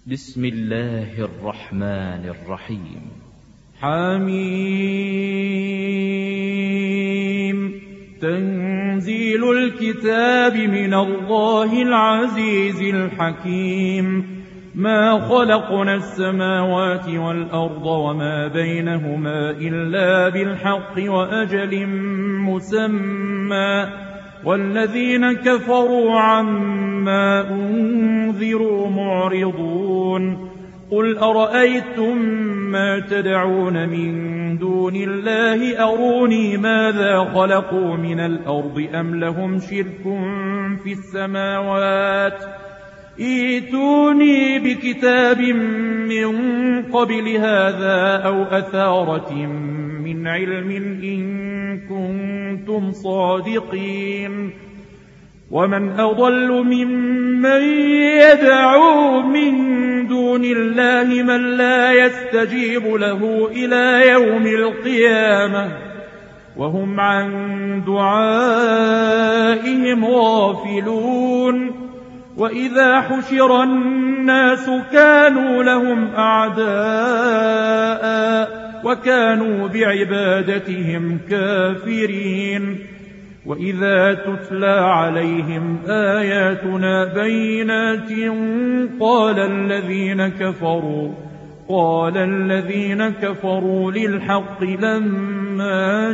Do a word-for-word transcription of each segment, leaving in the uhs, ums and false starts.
بسم الله الرحمن الرحيم. حميم. تنزيل الكتاب من الله العزيز الحكيم. ما خلقنا السماوات والأرض وما بينهما إلا بالحق وأجل مسمى، والذين كفروا عما أنذروا معرضون. قل أرأيتم ما تدعون من دون الله أروني ماذا خلقوا من الأرض أم لهم شرك في السماوات، ائتوني بكتاب من قبل هذا أو أثارة من علم إن كنتم صادقين. ومن أضل ممن يدعو من دون الله من لا يستجيب له إلى يوم القيامة وهم عن دعائهم غافلون. وإذا حشر الناس كانوا لهم أعداء وكانوا بعبادتهم كافرين. وإذا تتلى عليهم آياتنا بينات قال الذين كفروا قال الذين كفروا للحق لما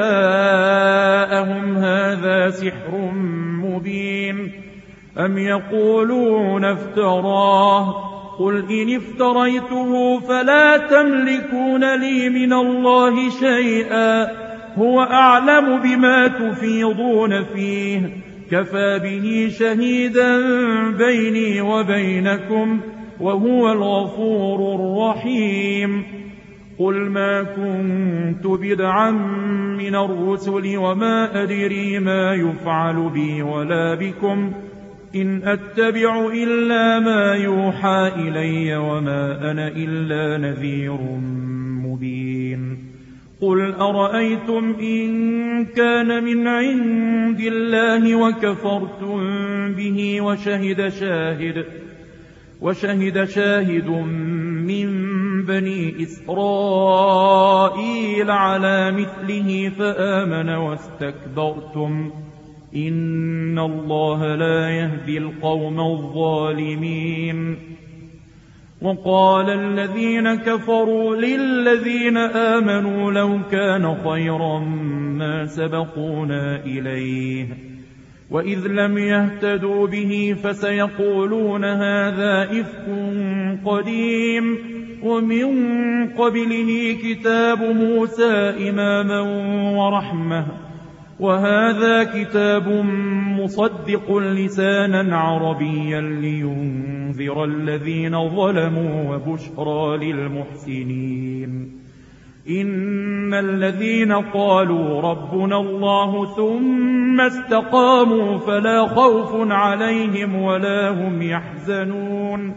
جاءهم هذا سحر مبين. أم يقولون افتراه قل إن افتريته فلا تملكون لي من الله شيئا هو أعلم بما تفيضون فيه كفى به شهيدا بيني وبينكم وهو الغفور الرحيم. قل ما كنت بدعا من الرسل وما أدري ما يفعل بي ولا بكم إن أتبع إلا ما يوحى إلي وما أنا إلا نذير مبين. قل أرأيتم إن كان من عند الله وكفرتم به وشهد شاهد وشهد شاهد من بني إسرائيل على مثله فآمن واستكبرتم إن الله لا يهدي القوم الظالمين. وقال الذين كفروا للذين آمنوا لو كان خيرا ما سبقونا إليه وإذ لم يهتدوا به فسيقولون هذا إفك قديم ومن قبله كتاب موسى إماما ورحمة وهذا كتاب مصدق لسانا عربيا لينذر الذين ظلموا وبشرى للمحسنين. إن الذين قالوا ربنا الله ثم استقاموا فلا خوف عليهم ولا هم يحزنون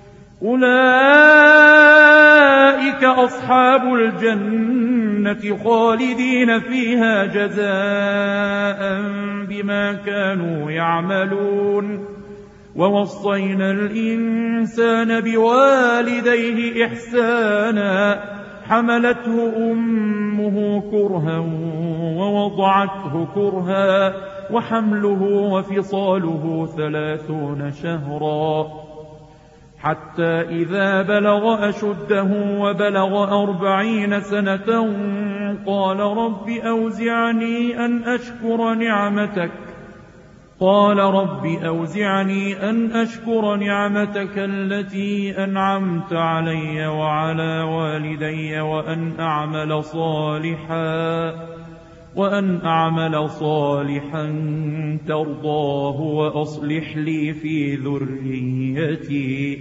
أولئك أصحاب الجنة خالدين فيها جزاء بما كانوا يعملون. ووصينا الإنسان بوالديه إحسانا حملته أمه كرها ووضعته كرها وحمله وفصاله ثلاثون شهرا حتى إذا بلغ أشده وبلغ أربعين سنة قال رب أوزعني أن أشكر نعمتك قال رب أوزعني أن أشكر نعمتك التي أنعمت علي وعلى والدي وأن أعمل صالحا وأن أعمل صالحا ترضاه وأصلح لي في ذريتي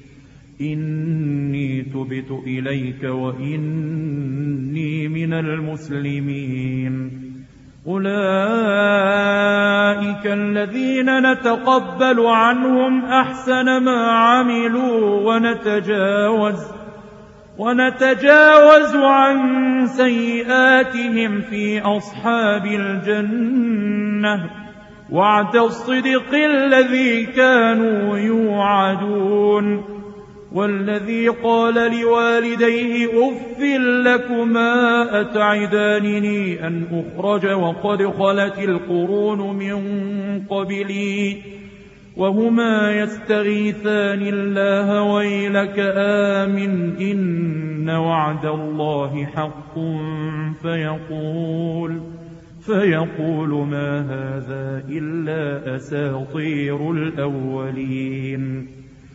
إني تبت إليك وإني من المسلمين. أولئك الذين نتقبل عنهم أحسن ما عملوا ونتجاوز ونتجاوز عن سيئاتهم في أصحاب الجنة وعد الصدق الذي كانوا يوعدون والذي قال لوالديه أف لكما أتعدانني أن أخرج وقد خلت القرون من قبلي وهما يستغيثان الله ويلك آمن إن وعد الله حق فيقول فيقول ما هذا إلا أساطير الأولين.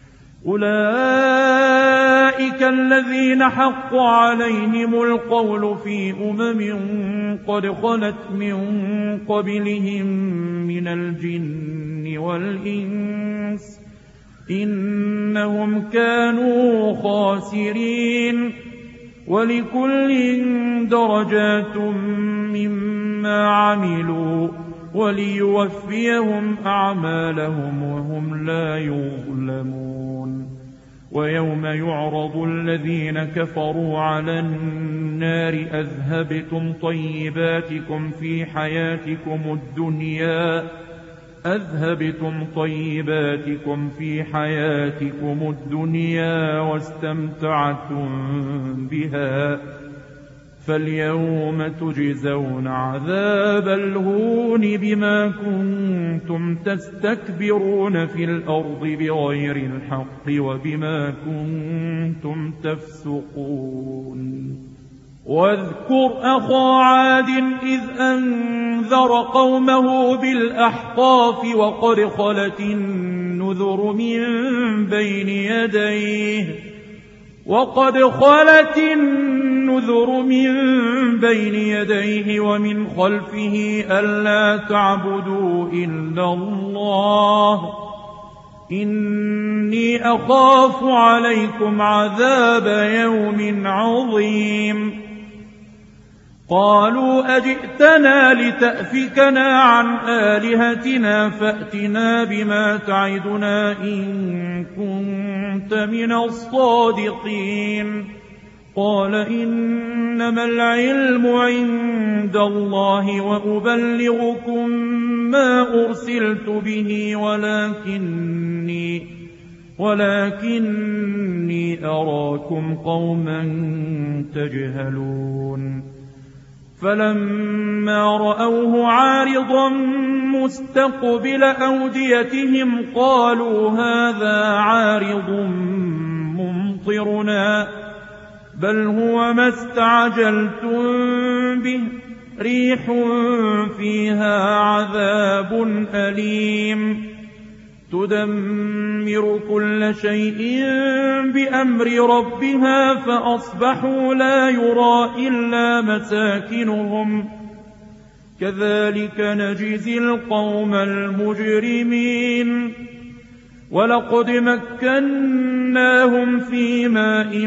أولئك الذين حق عليهم القول في أمم قد خلت من قبلهم من الجن والإنس إنهم كانوا خاسرين. ولكل درجات مما عملوا وليوفيهم أعمالهم وهم لا يظلمون. ويوم يعرض الذين كفروا على النار أذهبتم طيباتكم في حياتكم الدنيا أذهبتم طيباتكم في حياتكم الدنيا واستمتعتم بها فاليوم تجزون عذاب الهون بما كنتم تستكبرون في الأرض بغير الحق وبما كنتم تفسقون. واذكر أخا عاد إذ أنذر قومه بالأحقاف وقد خلت النذر من بين يديه وقد خلت النذر من بين يديه ومن خلفه ألا تعبدوا إلا الله إني أخاف عليكم عذاب يوم عظيم. قالوا أجئتنا لتأفكنا عن آلهتنا فأتنا بما تعدنا إن كنت من الصادقين. قال إنما العلم عند الله وأبلغكم ما أرسلت به ولكني ولكني أراكم قوما تجهلون. فلما رأوه عارضا مستقبل أوديتهم قالوا هذا عارض ممطرنا بل هو ما استعجلتم به ريح فيها عذاب أليم تدمر كل شيء بأمر ربها فأصبحوا لا يرى إلا مساكنهم كذلك نجزي القوم المجرمين. ولقد مكناهم في ماء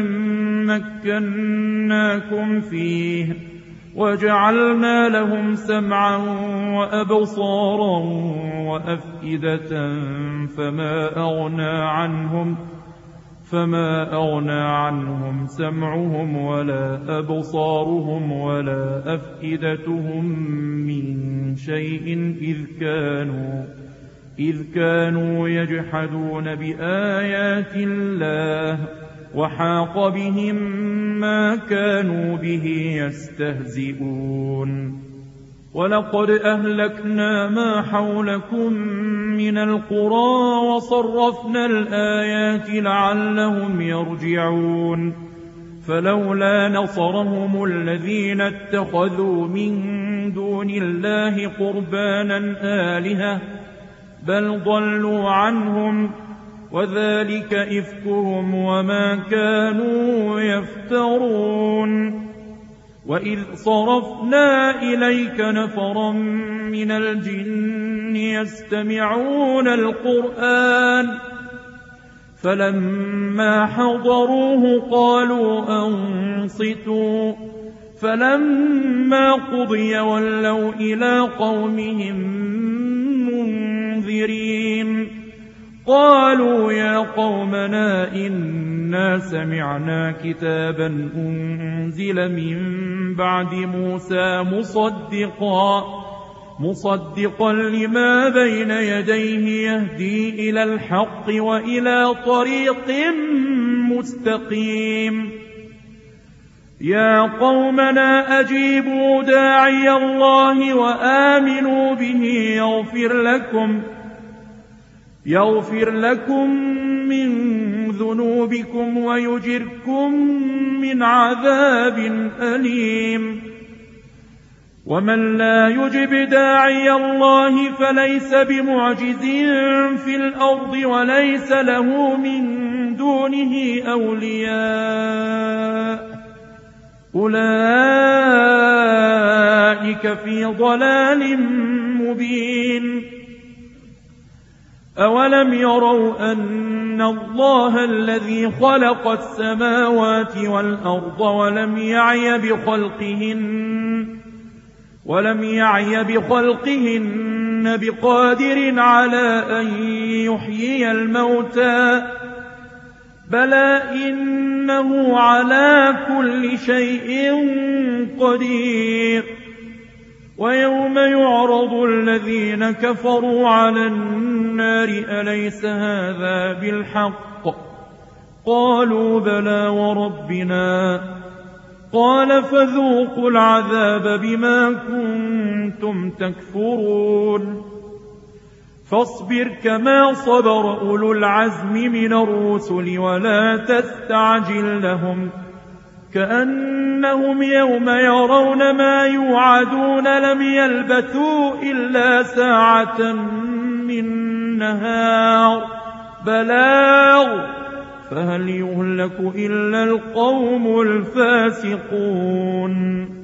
مكناكم فيه وجعلنا لهم سمعا وأبصارا وأفئدة فما أغنى عنهم فما أغنى عنهم سمعهم ولا أبصارهم ولا أفئدتهم من شيء إذ كانوا إذ كانوا يجحدون بآيات الله وحاق بهم ما كانوا به يستهزئون. ولقد أهلكنا ما حولكم من القرى وصرفنا الآيات لعلهم يرجعون. فلولا نصرهم الذين اتخذوا من دون الله قربانا آلهة بل ضلوا عنهم وذلك إفكهم وما كانوا يفترون. وإذ صرفنا إليك نفرا من الجن يستمعون القرآن فلما حضروه قالوا أنصتوا فلما قضي ولوا إلى قومهم منذرين. قالوا يا قومنا إنا سمعنا كتابا أنزل من بعد موسى مصدقا مصدقا لما بين يديه يهدي إلى الحق وإلى طريق مستقيم يا قومنا أجيبوا داعي الله وآمنوا به يغفر لكم يغفر لكم من ذنوبكم ويجركم من عذاب أليم ومن لا يجب داعي الله فليس بمعجز في الأرض وليس له من دونه أولياء أولئك في ضلال مبين أولم يروا أن الله الذي خلق السماوات والأرض ولم يعي بخلقهن ولم يعي بخلقهن بقادر على أن يحيي الموتى بلى إنه على كل شيء قدير ويوم يعرض الذين كفروا على النار أليس هذا بالحق قالوا بلى وربنا قال فذوقوا العذاب بما كنتم تكفرون فاصبر كما صبر أولو العزم من الرسل ولا تستعجل لهم كأنهم يوم يرون ما يوعدون لم يلبثوا إلا ساعة من نهار بلاغ فهل يهلك إلا القوم الفاسقون